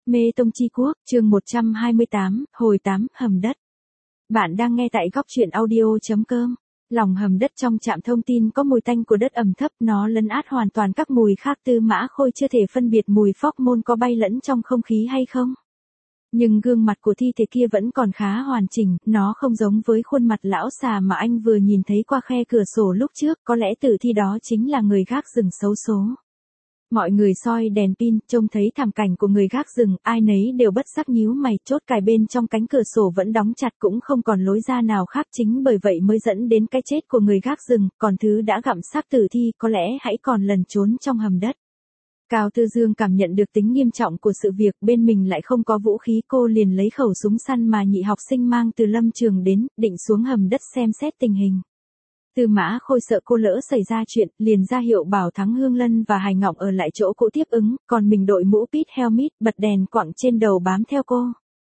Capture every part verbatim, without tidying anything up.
Mê Tông Chi Quốc, chương một trăm hai mươi tám, hồi tám, hầm đất. Bạn đang nghe tại góc truyện audio.com. Lòng hầm đất trong trạm thông tin có mùi tanh của đất ẩm thấp, nó lấn át hoàn toàn các mùi khác. Tư Mã Khôi chưa thể phân biệt mùi phóc môn có bay lẫn trong không khí hay không. Nhưng gương mặt của thi thể kia vẫn còn khá hoàn chỉnh, nó không giống với khuôn mặt lão xà mà anh vừa nhìn thấy qua khe cửa sổ lúc trước, có lẽ tử thi đó chính là người gác rừng xấu số. Mọi người soi đèn pin, trông thấy thảm cảnh của người gác rừng, ai nấy đều bất giác nhíu mày, chốt cài bên trong cánh cửa sổ vẫn đóng chặt, cũng không còn lối ra nào khác, chính bởi vậy mới dẫn đến cái chết của người gác rừng, còn thứ đã gặm xác tử thi có lẽ hãy còn lẩn trốn trong hầm đất. Cao Tư Dương cảm nhận được tính nghiêm trọng của sự việc, bên mình lại không có vũ khí, cô liền lấy khẩu súng săn mà nhị học sinh mang từ lâm trường đến, định xuống hầm đất xem xét tình hình. Tư Mã Khôi sợ cô lỡ xảy ra chuyện, liền ra hiệu bảo Thắng Hương Lân và Hải Ngọng ở lại chỗ cũ tiếp ứng, còn mình đội mũ pit helmet, bật đèn quặng trên đầu bám theo cô.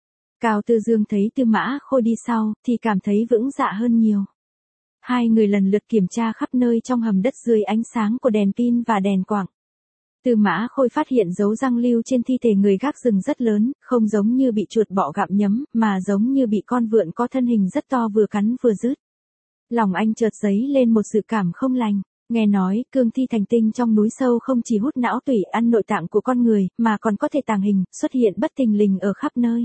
Cao Tư Dương thấy Tư Mã Khôi đi sau, thì cảm thấy vững dạ hơn nhiều. Hai người lần lượt kiểm tra khắp nơi trong hầm đất dưới ánh sáng của đèn pin và đèn quặng. Tư Mã Khôi phát hiện dấu răng lưu trên thi thể người gác rừng rất lớn, không giống như bị chuột bọ gặm nhấm, mà giống như bị con vượn có thân hình rất to vừa cắn vừa rứt. Lòng anh chợt dấy lên một dự cảm không lành, nghe nói cương thi thành tinh trong núi sâu không chỉ hút não tủy ăn nội tạng của con người, mà còn có thể tàng hình, xuất hiện bất thình lình ở khắp nơi.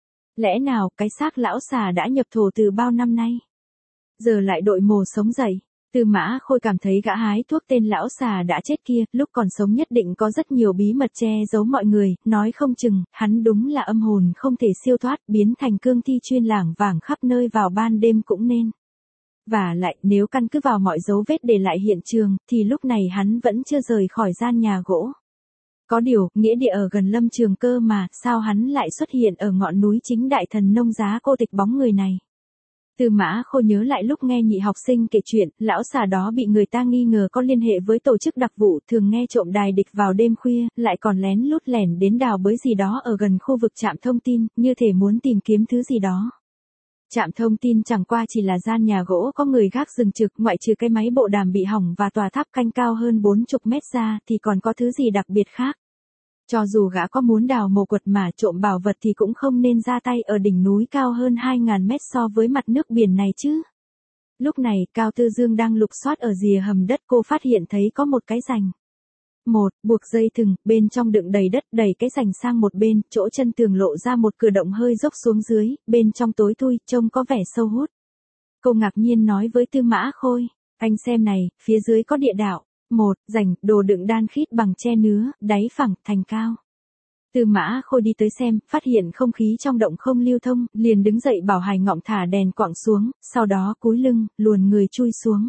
Lẽ nào cái xác lão xà đã nhập thổ từ bao năm nay? Giờ lại đội mồ sống dậy. Tư Mã Khôi cảm thấy gã hái thuốc tên lão xà đã chết kia, lúc còn sống nhất định có rất nhiều bí mật che giấu mọi người, nói không chừng, hắn đúng là âm hồn không thể siêu thoát, biến thành cương thi chuyên lảng vảng khắp nơi vào ban đêm cũng nên. Và lại, nếu căn cứ vào mọi dấu vết để lại hiện trường, thì lúc này hắn vẫn chưa rời khỏi gian nhà gỗ. Có điều, nghĩa địa ở gần lâm trường cơ mà, sao hắn lại xuất hiện ở ngọn núi chính đại thần nông giá cô tịch bóng người này? Tư Mã Khôi nhớ lại lúc nghe nhị học sinh kể chuyện, lão xà đó bị người ta nghi ngờ có liên hệ với tổ chức đặc vụ, thường nghe trộm đài địch vào đêm khuya, lại còn lén lút lẻn đến đào bới gì đó ở gần khu vực trạm thông tin, như thể muốn tìm kiếm thứ gì đó. Trạm thông tin chẳng qua chỉ là gian nhà gỗ có người gác rừng trực, ngoại trừ cái máy bộ đàm bị hỏng và tòa tháp canh cao hơn bốn mươi mét ra, thì còn có thứ gì đặc biệt khác. Cho dù gã có muốn đào mồ quật mà trộm bảo vật thì cũng không nên ra tay ở đỉnh núi cao hơn hai nghìn mét so với mặt nước biển này chứ. Lúc này, Cao Tư Dương đang lục soát ở rìa hầm đất, cô phát hiện thấy có một cái rành. Một, buộc dây thừng, bên trong đựng đầy đất, đẩy cái rành sang một bên, chỗ chân tường lộ ra một cửa động hơi dốc xuống dưới, bên trong tối thui, trông có vẻ sâu hút. Cô ngạc nhiên nói với Tư Mã Khôi, anh xem này, phía dưới có địa đạo. Một, rành, đồ đựng đan khít bằng tre nứa, đáy phẳng, thành cao. Tư Mã Khôi đi tới xem, phát hiện không khí trong động không lưu thông, liền đứng dậy bảo Hải Ngọng thả đèn quặng xuống, sau đó cúi lưng, luồn người chui xuống.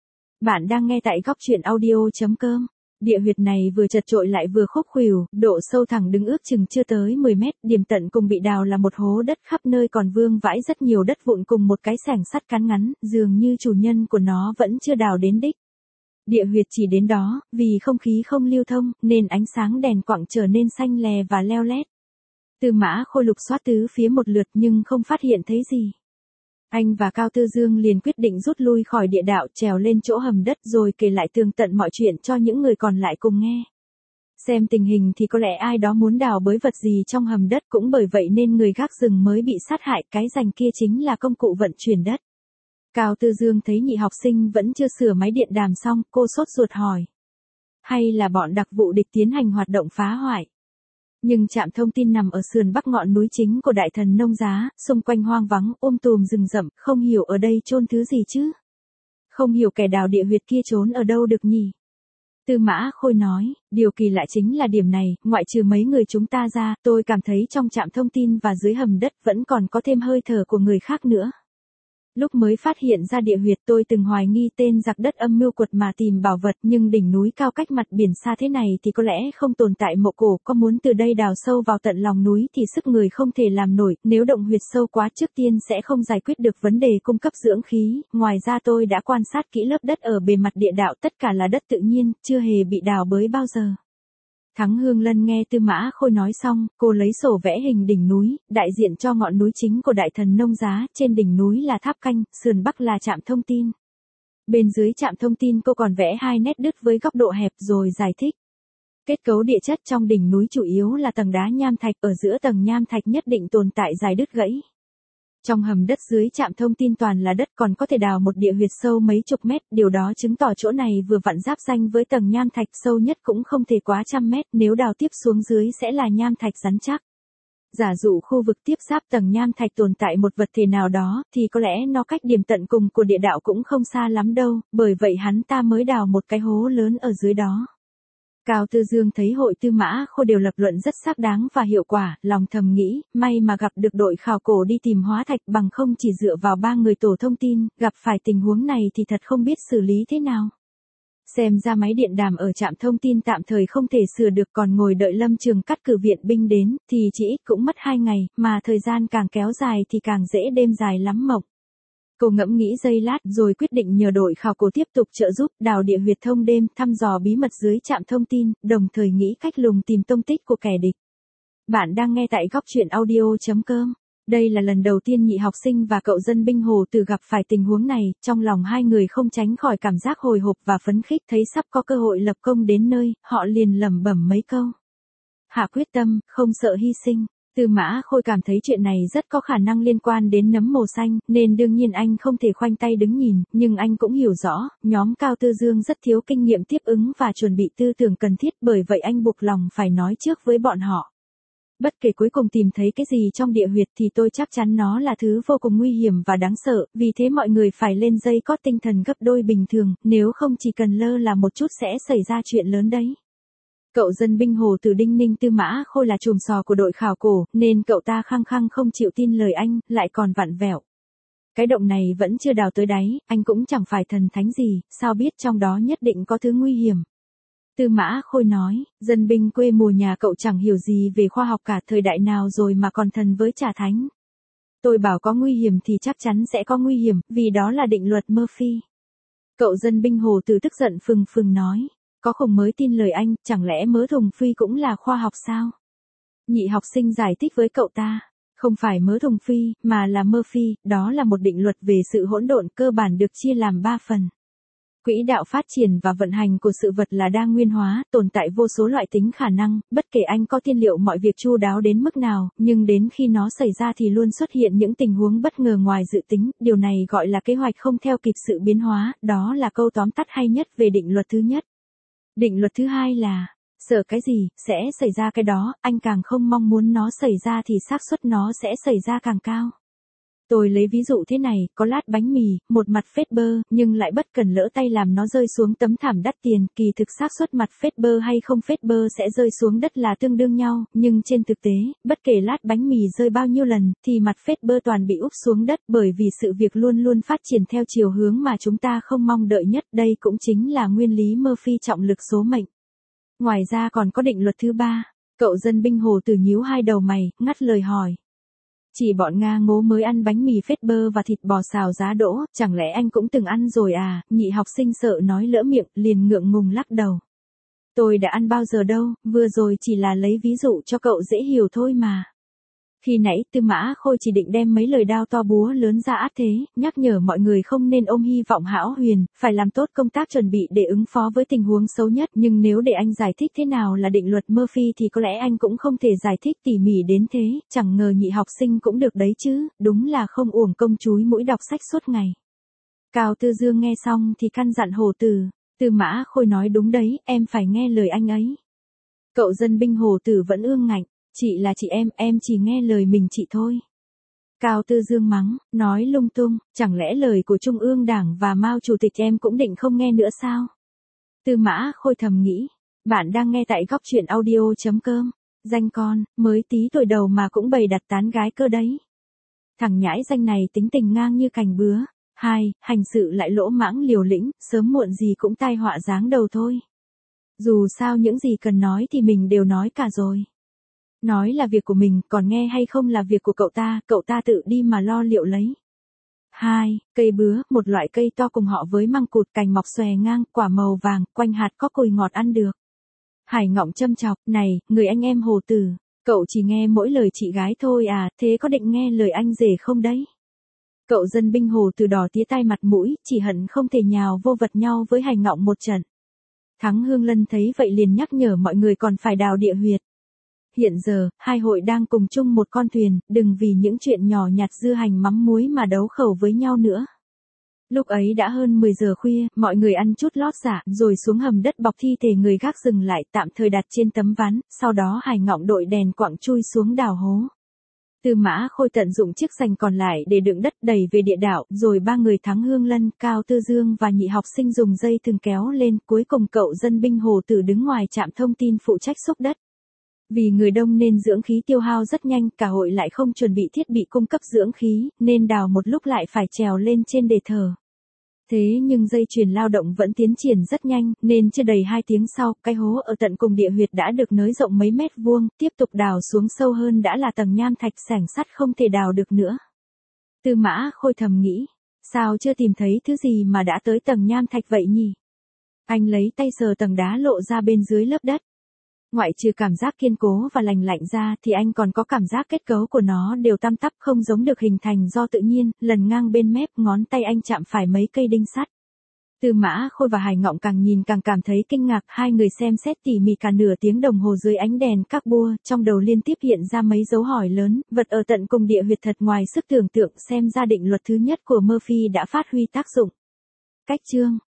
Bạn đang nghe tại góc truyện audio.com. Địa huyệt này vừa chật chội lại vừa khúc khuỷu, độ sâu thẳng đứng ước chừng chưa tới mười mét, điểm tận cùng bị đào là một hố đất, khắp nơi còn vương vãi rất nhiều đất vụn cùng một cái xẻng sắt cán ngắn, dường như chủ nhân của nó vẫn chưa đào đến đích. Địa huyệt chỉ đến đó, vì không khí không lưu thông, nên ánh sáng đèn quặng trở nên xanh lè và leo lét. Tư Mã Khôi lục soát tứ phía một lượt nhưng không phát hiện thấy gì. Anh và Cao Tư Dương liền quyết định rút lui khỏi địa đạo, trèo lên chỗ hầm đất rồi kể lại tường tận mọi chuyện cho những người còn lại cùng nghe. Xem tình hình thì có lẽ ai đó muốn đào bới vật gì trong hầm đất, cũng bởi vậy nên người gác rừng mới bị sát hại, cái rành kia chính là công cụ vận chuyển đất. Cao Tư Dương thấy nhị học sinh vẫn chưa sửa máy điện đàm xong, cô sốt ruột hỏi. Hay là bọn đặc vụ địch tiến hành hoạt động phá hoại? Nhưng trạm thông tin nằm ở sườn bắc ngọn núi chính của đại thần nông giá, xung quanh hoang vắng, um tùm rừng rậm, không hiểu ở đây chôn thứ gì chứ? Không hiểu kẻ đào địa huyệt kia trốn ở đâu được nhỉ? Tư Mã Khôi nói, điều kỳ lạ chính là điểm này, ngoại trừ mấy người chúng ta ra, tôi cảm thấy trong trạm thông tin và dưới hầm đất vẫn còn có thêm hơi thở của người khác nữa. Lúc mới phát hiện ra địa huyệt tôi từng hoài nghi tên giặc đất âm mưu quật mà tìm bảo vật, nhưng đỉnh núi cao cách mặt biển xa thế này thì có lẽ không tồn tại mộ cổ, có muốn từ đây đào sâu vào tận lòng núi thì sức người không thể làm nổi, nếu động huyệt sâu quá trước tiên sẽ không giải quyết được vấn đề cung cấp dưỡng khí, ngoài ra tôi đã quan sát kỹ lớp đất ở bề mặt địa đạo, tất cả là đất tự nhiên, chưa hề bị đào bới bao giờ. Thắng Hương Lân nghe Tư Mã Khôi nói xong, cô lấy sổ vẽ hình đỉnh núi, đại diện cho ngọn núi chính của đại thần nông giá, trên đỉnh núi là tháp canh, sườn bắc là trạm thông tin. Bên dưới trạm thông tin cô còn vẽ hai nét đứt với góc độ hẹp rồi giải thích. Kết cấu địa chất trong đỉnh núi chủ yếu là tầng đá nham thạch, ở giữa tầng nham thạch nhất định tồn tại dài đứt gãy. Trong hầm đất dưới trạm thông tin toàn là đất, còn có thể đào một địa huyệt sâu mấy chục mét, điều đó chứng tỏ chỗ này vừa vặn giáp ranh với tầng nham thạch, sâu nhất cũng không thể quá trăm mét, nếu đào tiếp xuống dưới sẽ là nham thạch rắn chắc. Giả dụ khu vực tiếp giáp tầng nham thạch tồn tại một vật thể nào đó, thì có lẽ nó cách điểm tận cùng của địa đạo cũng không xa lắm đâu, bởi vậy hắn ta mới đào một cái hố lớn ở dưới đó. Cao Tư Dương thấy hội Tư Mã Khôi đều lập luận rất xác đáng và hiệu quả, lòng thầm nghĩ, may mà gặp được đội khảo cổ đi tìm hóa thạch, bằng không chỉ dựa vào ba người tổ thông tin, gặp phải tình huống này thì thật không biết xử lý thế nào. Xem ra máy điện đàm ở trạm thông tin tạm thời không thể sửa được, còn ngồi đợi Lâm Trường cắt cử viện binh đến, thì chỉ ít cũng mất hai ngày, mà thời gian càng kéo dài thì càng dễ đêm dài lắm mộng. Cô ngẫm nghĩ giây lát rồi quyết định nhờ đội khảo cổ tiếp tục trợ giúp đào địa huyệt thông đêm, thăm dò bí mật dưới trạm thông tin, đồng thời nghĩ cách lùng tìm tung tích của kẻ địch. Bạn đang nghe tại góc truyện audio chấm com. Đây là lần đầu tiên Nhị học sinh và cậu dân binh Hồ Từ gặp phải tình huống này, trong lòng hai người không tránh khỏi cảm giác hồi hộp và phấn khích, thấy sắp có cơ hội lập công đến nơi, họ liền lẩm bẩm mấy câu. Hạ quyết tâm, không sợ hy sinh. Tư Mã Khôi cảm thấy chuyện này rất có khả năng liên quan đến nấm màu xanh, nên đương nhiên anh không thể khoanh tay đứng nhìn, nhưng anh cũng hiểu rõ, nhóm Cao Tư Dương rất thiếu kinh nghiệm tiếp ứng và chuẩn bị tư tưởng cần thiết, bởi vậy anh buộc lòng phải nói trước với bọn họ. Bất kể cuối cùng tìm thấy cái gì trong địa huyệt thì tôi chắc chắn nó là thứ vô cùng nguy hiểm và đáng sợ, vì thế mọi người phải lên dây cót tinh thần gấp đôi bình thường, nếu không chỉ cần lơ là một chút sẽ xảy ra chuyện lớn đấy. Cậu dân binh Hồ Từ đinh ninh Tư Mã Khôi là chùm sò của đội khảo cổ, nên cậu ta khăng khăng không chịu tin lời anh, lại còn vặn vẹo. Cái động này vẫn chưa đào tới đáy, anh cũng chẳng phải thần thánh gì, sao biết trong đó nhất định có thứ nguy hiểm. Tư Mã Khôi nói, dân binh quê mùa nhà cậu chẳng hiểu gì về khoa học cả, thời đại nào rồi mà còn thần với trà thánh. Tôi bảo có nguy hiểm thì chắc chắn sẽ có nguy hiểm, vì đó là định luật Murphy. Cậu dân binh Hồ Từ tức giận phừng phừng nói. Có khùng mới tin lời anh, chẳng lẽ mớ thùng phi cũng là khoa học sao? Nhị học sinh giải thích với cậu ta, không phải mớ thùng phi, mà là Murphy, đó là một định luật về sự hỗn độn cơ bản được chia làm ba phần. Quỹ đạo phát triển và vận hành của sự vật là đa nguyên hóa, tồn tại vô số loại tính khả năng, bất kể anh có tiên liệu mọi việc chu đáo đến mức nào, nhưng đến khi nó xảy ra thì luôn xuất hiện những tình huống bất ngờ ngoài dự tính, điều này gọi là kế hoạch không theo kịp sự biến hóa, đó là câu tóm tắt hay nhất về định luật thứ nhất. Định luật thứ hai là, sợ cái gì, sẽ xảy ra cái đó, anh càng không mong muốn nó xảy ra thì xác suất nó sẽ xảy ra càng cao. Tôi lấy ví dụ thế này, có lát bánh mì, một mặt phết bơ, nhưng lại bất cần lỡ tay làm nó rơi xuống tấm thảm đắt tiền, kỳ thực xác suất mặt phết bơ hay không phết bơ sẽ rơi xuống đất là tương đương nhau, nhưng trên thực tế, bất kể lát bánh mì rơi bao nhiêu lần, thì mặt phết bơ toàn bị úp xuống đất, bởi vì sự việc luôn luôn phát triển theo chiều hướng mà chúng ta không mong đợi nhất, đây cũng chính là nguyên lý Murphy trọng lực số mệnh. Ngoài ra còn có định luật thứ ba, cậu dân binh Hồ Từ nhíu hai đầu mày, ngắt lời hỏi. Chỉ bọn Nga ngố mới ăn bánh mì phết bơ và thịt bò xào giá đỗ, chẳng lẽ anh cũng từng ăn rồi à? Nhị học sinh sợ nói lỡ miệng, liền ngượng ngùng lắc đầu. Tôi đã ăn bao giờ đâu, vừa rồi chỉ là lấy ví dụ cho cậu dễ hiểu thôi mà. Khi nãy Tư Mã Khôi chỉ định đem mấy lời đao to búa lớn ra át thế, nhắc nhở mọi người không nên ôm hy vọng hão huyền, phải làm tốt công tác chuẩn bị để ứng phó với tình huống xấu nhất, nhưng nếu để anh giải thích thế nào là định luật Murphy thì có lẽ anh cũng không thể giải thích tỉ mỉ đến thế, chẳng ngờ nhị học sinh cũng được đấy chứ, đúng là không uổng công chúi mũi đọc sách suốt ngày. Cao Tư Dương nghe xong thì căn dặn Hồ Từ, Tư Mã Khôi nói đúng đấy, em phải nghe lời anh ấy. Cậu dân binh Hồ Từ vẫn ương ngạnh. Chị là chị em, em chỉ nghe lời mình chị thôi. Cao Tư Dương mắng, nói lung tung, chẳng lẽ lời của Trung ương Đảng và Mao Chủ tịch em cũng định không nghe nữa sao? Tư Mã Khôi thầm nghĩ, bạn đang nghe tại góc truyện audio chấm com, danh con, mới tí tuổi đầu mà cũng bày đặt tán gái cơ đấy. Thằng nhãi danh này tính tình ngang như cành bứa, hai, hành sự lại lỗ mãng liều lĩnh, sớm muộn gì cũng tai họa giáng đầu thôi. Dù sao những gì cần nói thì mình đều nói cả rồi. Nói là việc của mình, còn nghe hay không là việc của cậu ta, cậu ta tự đi mà lo liệu lấy. hai. Cây bứa, một loại cây to cùng họ với măng cụt, cành mọc xòe ngang, quả màu vàng, quanh hạt có cùi ngọt ăn được. Hải Ngọng châm chọc, này, người anh em Hồ Từ, cậu chỉ nghe mỗi lời chị gái thôi à, thế có định nghe lời anh rể không đấy? Cậu dân binh Hồ Từ đỏ tía tai mặt mũi, chỉ hận không thể nhào vô vật nhau với Hải Ngọng một trận. Thắng Hương Lân thấy vậy liền nhắc nhở mọi người còn phải đào địa huyệt. Hiện giờ, hai hội đang cùng chung một con thuyền, đừng vì những chuyện nhỏ nhặt dưa hành mắm muối mà đấu khẩu với nhau nữa. Lúc ấy đã hơn mười giờ khuya, mọi người ăn chút lót dạ, rồi xuống hầm đất bọc thi thể người gác dừng lại tạm thời đặt trên tấm ván, sau đó Hải Ngọng đội đèn quặng chui xuống đào hố. Tư Mã Khôi tận dụng chiếc sành còn lại để đựng đất đẩy về địa đạo, rồi ba người Thắng Hương Lân, Cao Tư Dương và nhị học sinh dùng dây thừng kéo lên, cuối cùng cậu dân binh Hồ Tử đứng ngoài trạm thông tin phụ trách xúc đất. Vì người đông nên dưỡng khí tiêu hao rất nhanh, cả hội lại không chuẩn bị thiết bị cung cấp dưỡng khí, nên đào một lúc lại phải trèo lên trên để thở. Thế nhưng dây chuyền lao động vẫn tiến triển rất nhanh, nên chưa đầy hai tiếng sau, cái hố ở tận cùng địa huyệt đã được nới rộng mấy mét vuông, tiếp tục đào xuống sâu hơn đã là tầng nham thạch sảnh sắt không thể đào được nữa. Tư Mã Khôi thầm nghĩ, sao chưa tìm thấy thứ gì mà đã tới tầng nham thạch vậy nhỉ? Anh lấy tay sờ tầng đá lộ ra bên dưới lớp đất. Ngoại trừ cảm giác kiên cố và lành lạnh ra thì anh còn có cảm giác kết cấu của nó đều tăm tắp không giống được hình thành do tự nhiên, lần ngang bên mép ngón tay anh chạm phải mấy cây đinh sắt. Tư Mã Khôi và Hải Ngọng càng nhìn càng cảm thấy kinh ngạc, hai người xem xét tỉ mỉ cả nửa tiếng đồng hồ dưới ánh đèn các bua, trong đầu liên tiếp hiện ra mấy dấu hỏi lớn, vật ở tận cùng địa huyệt thật ngoài sức tưởng tượng, xem ra định luật thứ nhất của Murphy đã phát huy tác dụng. Cách chương